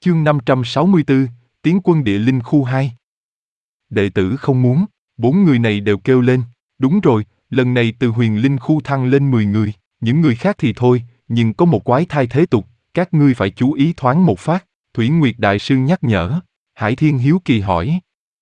Chương 564, Tiến quân địa linh khu 2. Đệ tử không muốn, 4 người này đều kêu lên, đúng rồi, lần này từ huyền linh khu thăng lên 10 người, những người khác thì thôi, nhưng có một quái thai thế tục, các ngươi phải chú ý thoáng một phát, Thủy Nguyệt Đại Sư nhắc nhở. Hải Thiên hiếu kỳ hỏi.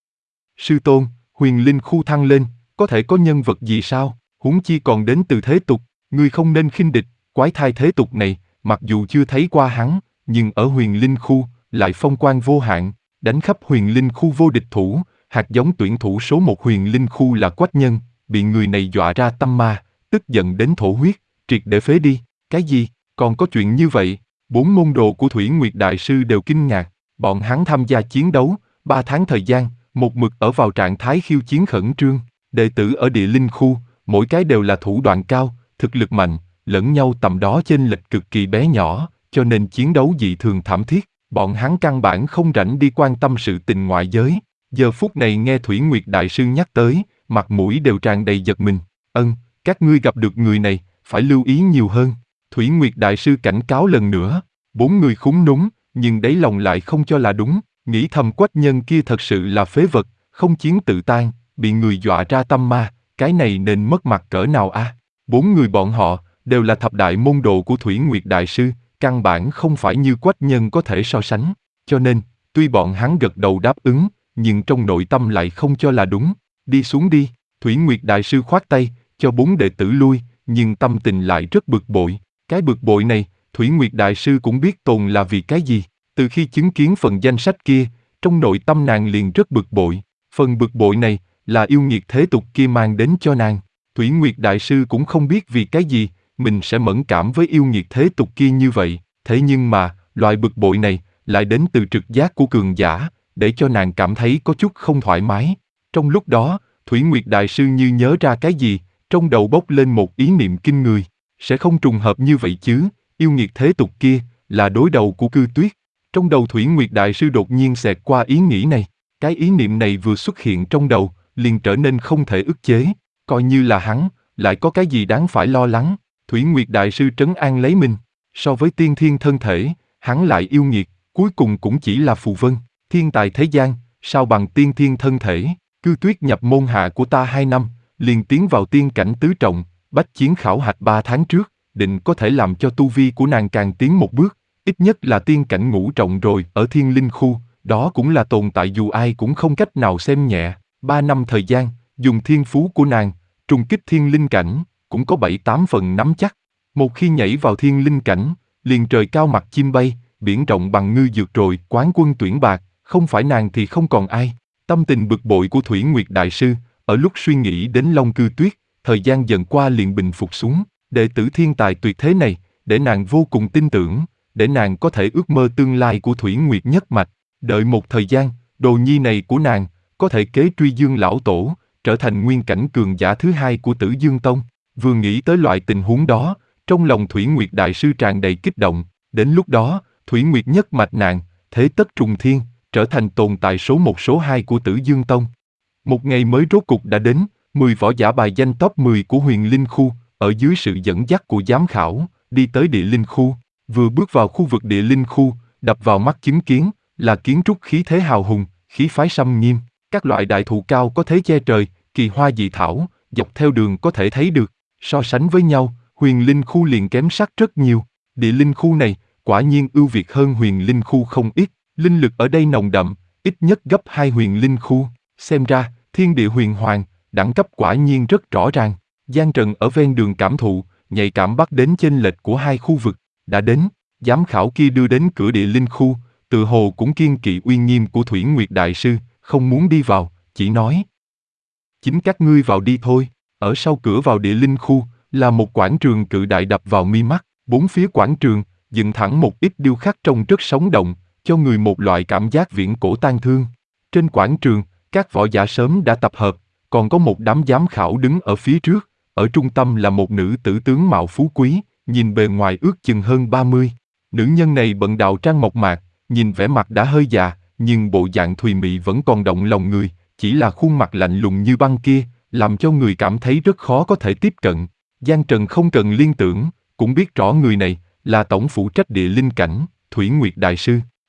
Sư tôn, huyền linh khu thăng lên, có thể có nhân vật gì sao, huống chi còn đến từ thế tục, ngươi không nên khinh địch, quái thai thế tục này, mặc dù chưa thấy qua hắn, nhưng ở huyền linh khu, lại phong quang vô hạn, đánh khắp huyền linh khu vô địch thủ, hạt giống tuyển thủ số 1 huyền linh khu là Quách Nhân, bị người này dọa ra tâm ma, tức giận đến thổ huyết, triệt để phế đi. Cái gì, còn có chuyện như vậy? 4 môn đồ của Thủy Nguyệt Đại Sư đều kinh ngạc, bọn hắn tham gia chiến đấu, 3 tháng thời gian, một mực ở vào trạng thái khiêu chiến khẩn trương, đệ tử ở địa linh khu, mỗi cái đều là thủ đoạn cao, thực lực mạnh, lẫn nhau tầm đó chênh lệch cực kỳ bé nhỏ, cho nên chiến đấu dị thường thảm thiết, bọn hắn căn bản không rảnh đi quan tâm sự tình ngoại giới. Giờ phút này nghe Thủy Nguyệt Đại Sư nhắc tới, mặt mũi đều tràn đầy giật mình. Các ngươi gặp được người này, phải lưu ý nhiều hơn. Thủy Nguyệt Đại Sư cảnh cáo lần nữa. 4 người khúm núm, nhưng đáy lòng lại không cho là đúng, nghĩ thầm Quách Nhân kia thật sự là phế vật, không chiến tự tan, bị người dọa ra tâm ma, cái này nên mất mặt cỡ nào a? 4 người bọn họ đều là thập đại môn đồ của Thủy Nguyệt Đại Sư, căn bản không phải như Quách Nhân có thể so sánh, cho nên, tuy bọn hắn gật đầu đáp ứng, nhưng trong nội tâm lại không cho là đúng. Đi xuống đi, Thủy Nguyệt Đại Sư khoát tay, cho 4 đệ tử lui, nhưng tâm tình lại rất bực bội. Cái bực bội này, Thủy Nguyệt Đại Sư cũng biết tồn là vì cái gì. Từ khi chứng kiến phần danh sách kia, trong nội tâm nàng liền rất bực bội. Phần bực bội này, là yêu nghiệt thế tục kia mang đến cho nàng. Thủy Nguyệt Đại Sư cũng không biết vì cái gì, mình sẽ mẫn cảm với yêu nghiệt thế tục kia như vậy. Thế nhưng mà, loại bực bội này, lại đến từ trực giác của cường giả, để cho nàng cảm thấy có chút không thoải mái. Trong lúc đó, Thủy Nguyệt Đại Sư như nhớ ra cái gì, trong đầu bốc lên một ý niệm kinh người. Sẽ không trùng hợp như vậy chứ, yêu nghiệt thế tục kia, là đối đầu của Cư Tuyết. Trong đầu Thủy Nguyệt Đại Sư đột nhiên xẹt qua ý nghĩ này. Cái ý niệm này vừa xuất hiện trong đầu, liền trở nên không thể ức chế. Coi như là hắn, lại có cái gì đáng phải lo lắng. Thủy Nguyệt Đại Sư trấn an lấy mình. So với tiên thiên thân thể, hắn lại yêu nghiệt, cuối cùng cũng chỉ là phù vân. Thiên tài thế gian, sao bằng tiên thiên thân thể. Cư Tuyết nhập môn hạ của ta 2 năm, liền tiến vào tiên cảnh tứ trọng, bách chiến khảo hạch 3 tháng trước, định có thể làm cho tu vi của nàng càng tiến một bước, ít nhất là tiên cảnh ngũ trọng rồi. Ở thiên linh khu, đó cũng là tồn tại dù ai cũng không cách nào xem nhẹ. 3 năm thời gian, dùng thiên phú của nàng, trùng kích thiên linh cảnh, cũng có 7-8 phần nắm chắc. Một khi nhảy vào thiên linh cảnh, liền trời cao mặt chim bay, biển rộng bằng ngư dược rồi, quán quân tuyển bạc, không phải nàng thì không còn ai. Tâm tình bực bội của Thủy Nguyệt Đại Sư, ở lúc suy nghĩ đến Long Cư Tuyết, thời gian dần qua liền bình phục xuống. Đệ tử thiên tài tuyệt thế này, để nàng vô cùng tin tưởng, để nàng có thể ước mơ tương lai của Thủy Nguyệt nhất mạch. Đợi một thời gian, đồ nhi này của nàng, có thể kế truy Dương Lão Tổ, trở thành nguyên cảnh cường giả thứ 2 của Tử Dương Tông. Vừa nghĩ tới loại tình huống đó, trong lòng Thủy Nguyệt Đại Sư tràn đầy kích động. Đến lúc đó, Thủy Nguyệt nhất mạch nàng, thế tất trùng thiên, trở thành tồn tại số 1 số 2 của Tử Dương Tông. Một ngày mới rốt cục đã đến, 10 võ giả bài danh top 10 của huyền linh khu, ở dưới sự dẫn dắt của giám khảo, đi tới địa linh khu. Vừa bước vào khu vực địa linh khu, đập vào mắt chứng kiến, là kiến trúc khí thế hào hùng, khí phái xâm nghiêm, các loại đại thụ cao có thế che trời, kỳ hoa dị thảo, dọc theo đường có thể thấy được. So sánh với nhau, huyền linh khu liền kém sắc rất nhiều. Địa linh khu này, quả nhiên ưu việt hơn huyền linh khu không ít, linh lực ở đây nồng đậm, ít nhất gấp 2 huyền linh khu. Xem ra, thiên địa huyền hoàng, đẳng cấp quả nhiên rất rõ ràng. Giang Trần ở ven đường cảm thụ, nhạy cảm bắt đến chênh lệch của hai khu vực. Đã đến, giám khảo kia đưa đến cửa địa linh khu, tự hồ cũng kiêng kỵ uy nghiêm của Thủy Nguyệt Đại Sư, không muốn đi vào, chỉ nói: chính các ngươi vào đi thôi. Ở sau cửa vào địa linh khu, là một quảng trường cự đại đập vào mi mắt. Bốn phía quảng trường, dựng thẳng một ít điêu khắc trông rất sống động, cho người một loại cảm giác viễn cổ tang thương. Trên quảng trường, các võ giả sớm đã tập hợp, còn có một đám giám khảo đứng ở phía trước. Ở trung tâm là một nữ tử tướng mạo phú quý, nhìn bề ngoài ước chừng hơn 30. Nữ nhân này bận đạo trang mộc mạc, nhìn vẻ mặt đã hơi già, nhưng bộ dạng thùy mị vẫn còn động lòng người, chỉ là khuôn mặt lạnh lùng như băng kia, làm cho người cảm thấy rất khó có thể tiếp cận. Giang Trần không cần liên tưởng, cũng biết rõ người này là tổng phụ trách địa linh cảnh, Thủy Nguyệt Đại Sư.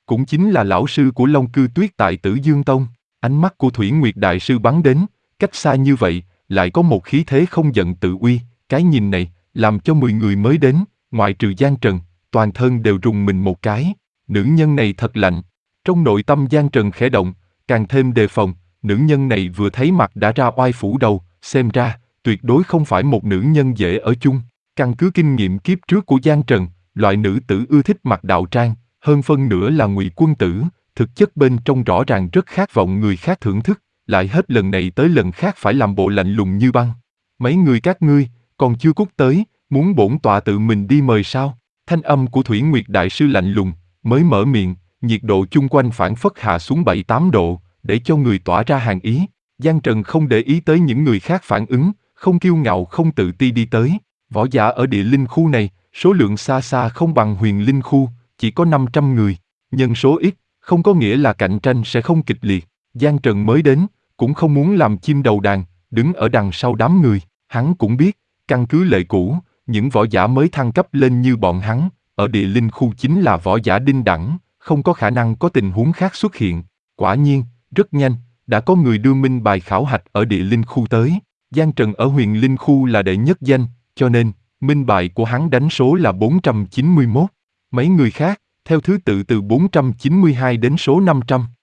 cũng chính là lão sư của Long Cư Tuyết tại Tử Dương Tông. Ánh mắt của Thủy Nguyệt Đại Sư bắn đến, cách xa như vậy, lại có một khí thế không giận tự uy, cái nhìn này, làm cho 10 người mới đến, ngoại trừ Giang Trần, toàn thân đều rùng mình một cái. Nữ nhân này thật lạnh. Trong nội tâm Giang Trần khẽ động, càng thêm đề phòng, nữ nhân này vừa thấy mặt đã ra oai phủ đầu, xem ra, tuyệt đối không phải một nữ nhân dễ ở chung. Căn cứ kinh nghiệm kiếp trước của Giang Trần, loại nữ tử ưa thích mặc đạo trang, hơn phân nửa là ngụy quân tử, thực chất bên trong rõ ràng rất khát vọng người khác thưởng thức, lại hết lần này tới lần khác phải làm bộ lạnh lùng như băng. Mấy người các ngươi, còn chưa cút tới, muốn bổn tọa tự mình đi mời sao? Thanh âm của Thủy Nguyệt Đại Sư lạnh lùng, mới mở miệng, nhiệt độ chung quanh phảng phất hạ xuống 7-8 độ, để cho người tỏa ra hàn ý. Giang Trần không để ý tới những người khác phản ứng, không kiêu ngạo không tự ti đi tới. Võ giả ở địa linh khu này, số lượng xa xa không bằng huyền linh khu, chỉ có 500 người. Nhân số ít, không có nghĩa là cạnh tranh sẽ không kịch liệt. Giang Trần mới đến, cũng không muốn làm chim đầu đàn, đứng ở đằng sau đám người. Hắn cũng biết, căn cứ lệ cũ, những võ giả mới thăng cấp lên như bọn hắn, ở địa linh khu chính là võ giả đinh đẳng, không có khả năng có tình huống khác xuất hiện. Quả nhiên, rất nhanh, đã có người đưa minh bài khảo hạch ở địa linh khu tới. Giang Trần ở huyền linh khu là đệ nhất danh, cho nên, minh bài của hắn đánh số là 491. Mấy người khác, theo thứ tự từ 492 đến số 500.